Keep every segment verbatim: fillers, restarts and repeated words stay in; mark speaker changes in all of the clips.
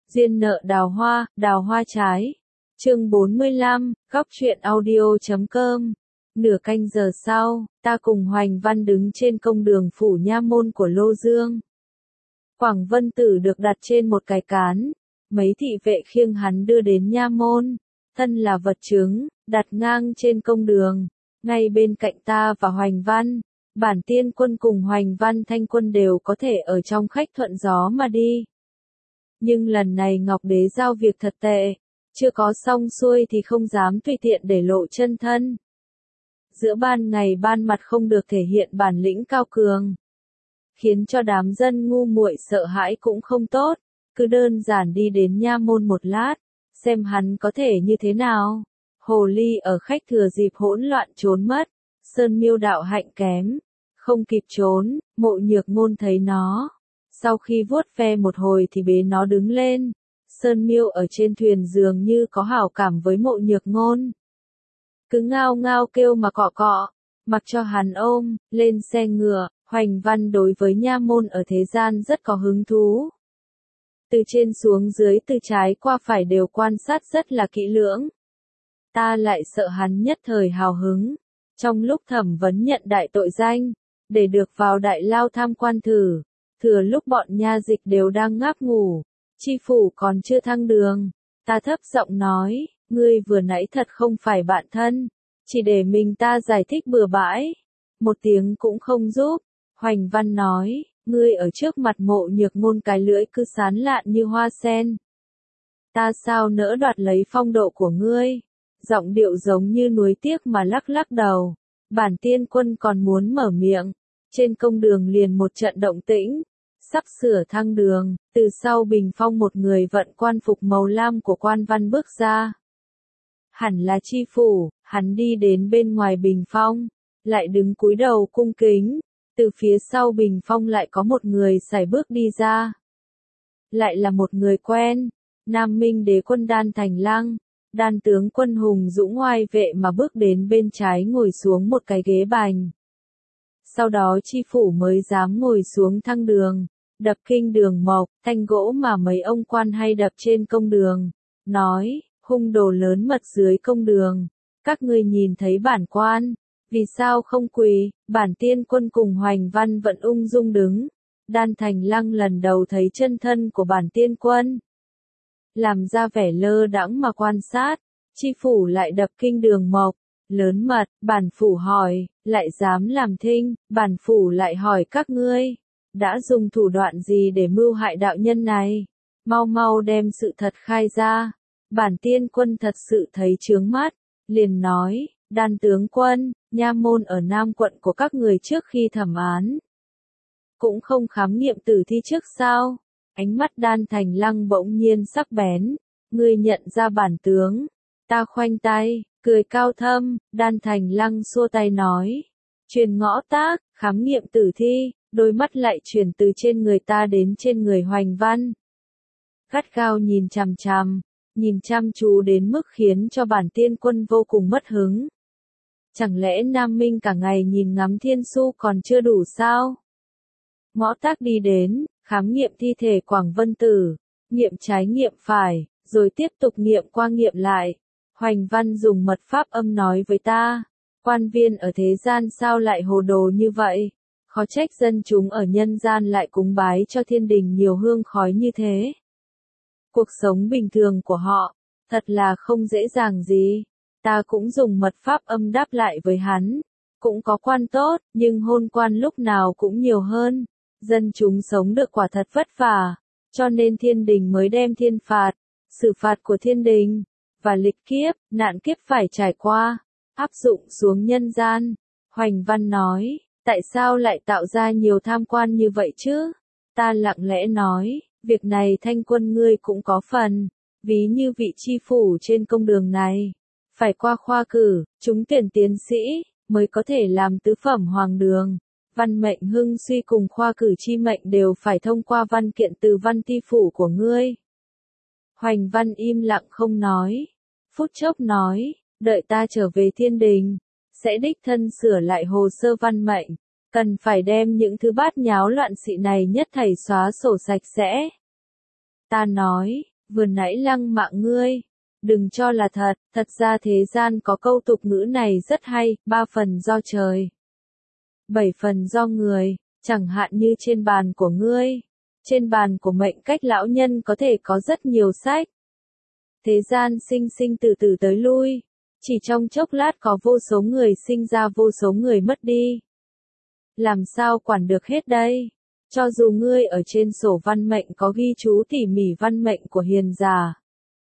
Speaker 1: Duyên nợ đào hoa, đào hoa trái. Chương bốn mươi lăm, góc truyện audio chấm com. Nửa canh giờ sau, ta cùng Hoành Văn đứng trên công đường phủ nha môn của Lô Dương. Quảng Vân Tử được đặt trên một cái cán, mấy thị vệ khiêng hắn đưa đến nha môn, thân là vật chứng, đặt ngang trên công đường. Ngay bên cạnh ta và Hoành Văn, Bản Tiên Quân cùng Hoành Văn Thanh Quân đều có thể ở trong khách thuận gió mà đi. Nhưng lần này Ngọc Đế giao việc thật tệ, chưa có xong xuôi thì không dám tùy tiện để lộ chân thân. Giữa ban ngày ban mặt không được thể hiện bản lĩnh cao cường, khiến cho đám dân ngu muội sợ hãi cũng không tốt, cứ đơn giản đi đến nha môn một lát, xem hắn có thể như thế nào. Hồ ly ở khách thừa dịp hỗn loạn trốn mất, Sơn Miêu đạo hạnh kém, không kịp trốn, Mộ Nhược Ngôn thấy nó, sau khi vuốt ve một hồi thì bế nó đứng lên. Sơn Miêu ở trên thuyền dường như có hảo cảm với Mộ Nhược Ngôn, cứ ngao ngao kêu mà cọ cọ, mặc cho hắn ôm, lên xe ngựa. Hoành Văn đối với nha môn ở thế gian rất có hứng thú. Từ trên xuống dưới, từ trái qua phải đều quan sát rất là kỹ lưỡng. Ta lại sợ hắn nhất thời hào hứng, trong lúc thẩm vấn nhận đại tội danh, để được vào đại lao tham quan thử, thừa lúc bọn nha dịch đều đang ngáp ngủ, chi phủ còn chưa thăng đường. Ta thấp giọng nói, ngươi vừa nãy thật không phải bạn thân, chỉ để mình ta giải thích bừa bãi, một tiếng cũng không giúp. Hoành Văn nói, ngươi ở trước mặt Mộ Nhược Ngôn cái lưỡi cứ sán lạn như hoa sen. Ta sao nỡ đoạt lấy phong độ của ngươi? Giọng điệu giống như nuối tiếc mà lắc lắc đầu. Bản Tiên Quân còn muốn mở miệng, trên công đường liền một trận động tĩnh, sắp sửa thăng đường, từ sau bình phong một người vận quan phục màu lam của quan văn bước ra. Hẳn là chi phủ, hắn đi đến bên ngoài bình phong, lại đứng cúi đầu cung kính. Từ phía sau bình phong lại có một người sải bước đi ra. Lại là một người quen, Nam Minh Đế Quân Đan Thành Lăng, Đan tướng quân hùng dũng oai vệ mà bước đến bên trái ngồi xuống một cái ghế bành. Sau đó chi phủ mới dám ngồi xuống thăng đường, đập kinh đường mộc, thanh gỗ mà mấy ông quan hay đập trên công đường, nói, hung đồ lớn mật dưới công đường, các ngươi nhìn thấy bản quan, vì sao không quỳ? Bản Tiên Quân cùng Hoành Văn vẫn ung dung đứng. Đan Thành Lăng lần đầu thấy chân thân của Bản Tiên Quân, làm ra vẻ lơ đãng mà quan sát. Chi phủ lại đập kinh đường mộc, lớn mật. Bản phủ hỏi, lại dám làm thinh. Bản phủ lại hỏi các ngươi, đã dùng thủ đoạn gì để mưu hại đạo nhân này? Mau mau đem sự thật khai ra. Bản Tiên Quân thật sự thấy chướng mắt, liền nói, Đan tướng quân, nha môn ở Nam quận của các người trước khi thẩm án, cũng không khám nghiệm tử thi trước sao? Ánh mắt Đan Thành Lăng bỗng nhiên sắc bén, ngươi nhận ra bản tướng. Ta khoanh tay, cười cao thâm. Đan Thành Lăng xua tay nói, truyền ngõ tác, khám nghiệm tử thi. Đôi mắt lại chuyển từ trên người ta đến trên người Hoành Văn, gắt gao nhìn chằm chằm, nhìn chăm chú đến mức khiến cho Bản Tiên Quân vô cùng mất hứng. Chẳng lẽ Nam Minh cả ngày nhìn ngắm thiên su còn chưa đủ sao? Ngõ tác đi đến, khám nghiệm thi thể Quảng Vân Tử, nghiệm trái nghiệm phải, rồi tiếp tục nghiệm qua nghiệm lại. Hoành Văn dùng mật pháp âm nói với ta, quan viên ở thế gian sao lại hồ đồ như vậy? Khó trách dân chúng ở nhân gian lại cúng bái cho thiên đình nhiều hương khói như thế. Cuộc sống bình thường của họ, thật là không dễ dàng gì. Ta cũng dùng mật pháp âm đáp lại với hắn, cũng có quan tốt, nhưng hôn quan lúc nào cũng nhiều hơn. Dân chúng sống được quả thật vất vả, cho nên thiên đình mới đem thiên phạt, xử phạt của thiên đình, và lịch kiếp, nạn kiếp phải trải qua, áp dụng xuống nhân gian. Hoành Văn nói, tại sao lại tạo ra nhiều tham quan như vậy chứ? Ta lặng lẽ nói, việc này Thanh Quân ngươi cũng có phần, ví như vị chi phủ trên công đường này, phải qua khoa cử, trúng tuyển tiến sĩ, mới có thể làm tứ phẩm hoàng đường. Văn mệnh hưng suy cùng khoa cử chi mệnh đều phải thông qua văn kiện từ văn ti phủ của ngươi. Hoành Văn im lặng không nói, phút chốc nói, đợi ta trở về thiên đình, sẽ đích thân sửa lại hồ sơ văn mệnh, cần phải đem những thứ bát nháo loạn xị này nhất thảy xóa sổ sạch sẽ. Ta nói, Vừa nãy lăng mạ ngươi. Đừng cho là thật, thật ra thế gian có câu tục ngữ này rất hay, ba phần do trời, bảy phần do người, chẳng hạn như trên bàn của ngươi. Trên bàn của mệnh cách lão nhân có thể có rất nhiều sách. Thế gian sinh sinh từ từ tới lui. Chỉ trong chốc lát có vô số người sinh ra vô số người mất đi. Làm sao quản được hết đây? Cho dù ngươi ở trên sổ văn mệnh có ghi chú tỉ mỉ văn mệnh của hiền giả.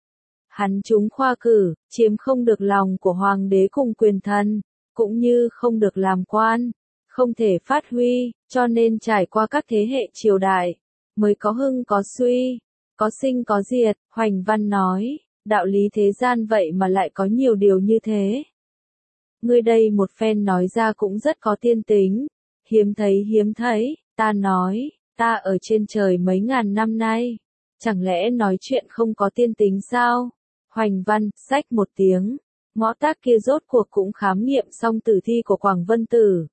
Speaker 1: Hắn trúng khoa cử, chiếm không được lòng của hoàng đế cùng quyền thần, cũng như không được làm quan, không thể phát huy, cho nên trải qua các thế hệ triều đại, mới có hưng có suy, có sinh có diệt. Hoành Văn nói, đạo lý thế gian vậy mà lại có nhiều điều như thế. Ngươi đây một phen nói ra cũng rất có tiên tính, hiếm thấy hiếm thấy. Ta nói, ta ở trên trời mấy ngàn năm nay, chẳng lẽ nói chuyện không có tiên tính sao? Hoành Văn, xách một tiếng, ngõ tác kia rốt cuộc cũng khám nghiệm xong tử thi của Quảng Vân Tử.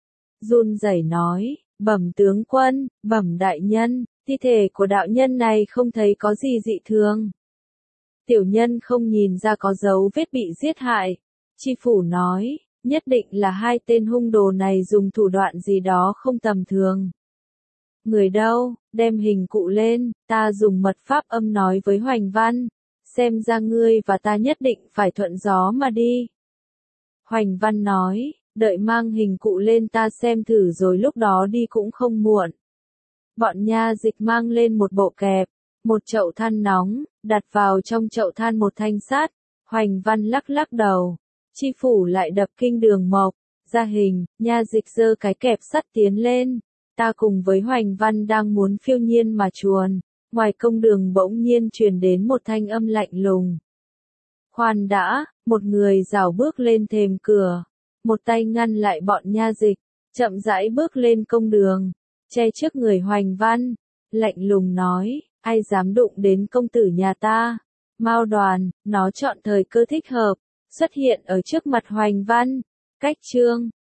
Speaker 1: Run rẩy nói, bẩm tướng quân, bẩm đại nhân, thi thể của đạo nhân này không thấy có gì dị thường. Tiểu nhân không nhìn ra có dấu vết bị giết hại. Tri phủ nói, nhất định là hai tên hung đồ này dùng thủ đoạn gì đó không tầm thường. Người đâu, đem hình cụ lên, ta dùng mật pháp âm nói với Hoành Văn, xem ra ngươi và ta nhất định phải thuận gió mà đi. Hoành Văn nói, đợi mang hình cụ lên ta xem thử rồi lúc đó đi cũng không muộn. Bọn nha dịch mang lên một bộ kẹp, một chậu than nóng, đặt vào trong chậu than một thanh sắt. Hoành Văn lắc lắc đầu, tri phủ lại đập kinh đường mộc, ra hình, nha dịch giơ cái kẹp sắt tiến lên. Ta cùng với Hoành Văn đang muốn phiêu nhiên mà chuồn, ngoài công đường bỗng nhiên truyền đến một thanh âm lạnh lùng. Khoan đã, một người rảo bước lên thềm cửa, một tay ngăn lại bọn nha dịch, chậm rãi bước lên công đường, che trước người Hoành Văn, lạnh lùng nói, ai dám đụng đến công tử nhà ta? Mao Đoàn, nó chọn thời cơ thích hợp, xuất hiện ở trước mặt Hoành Văn. Cách chương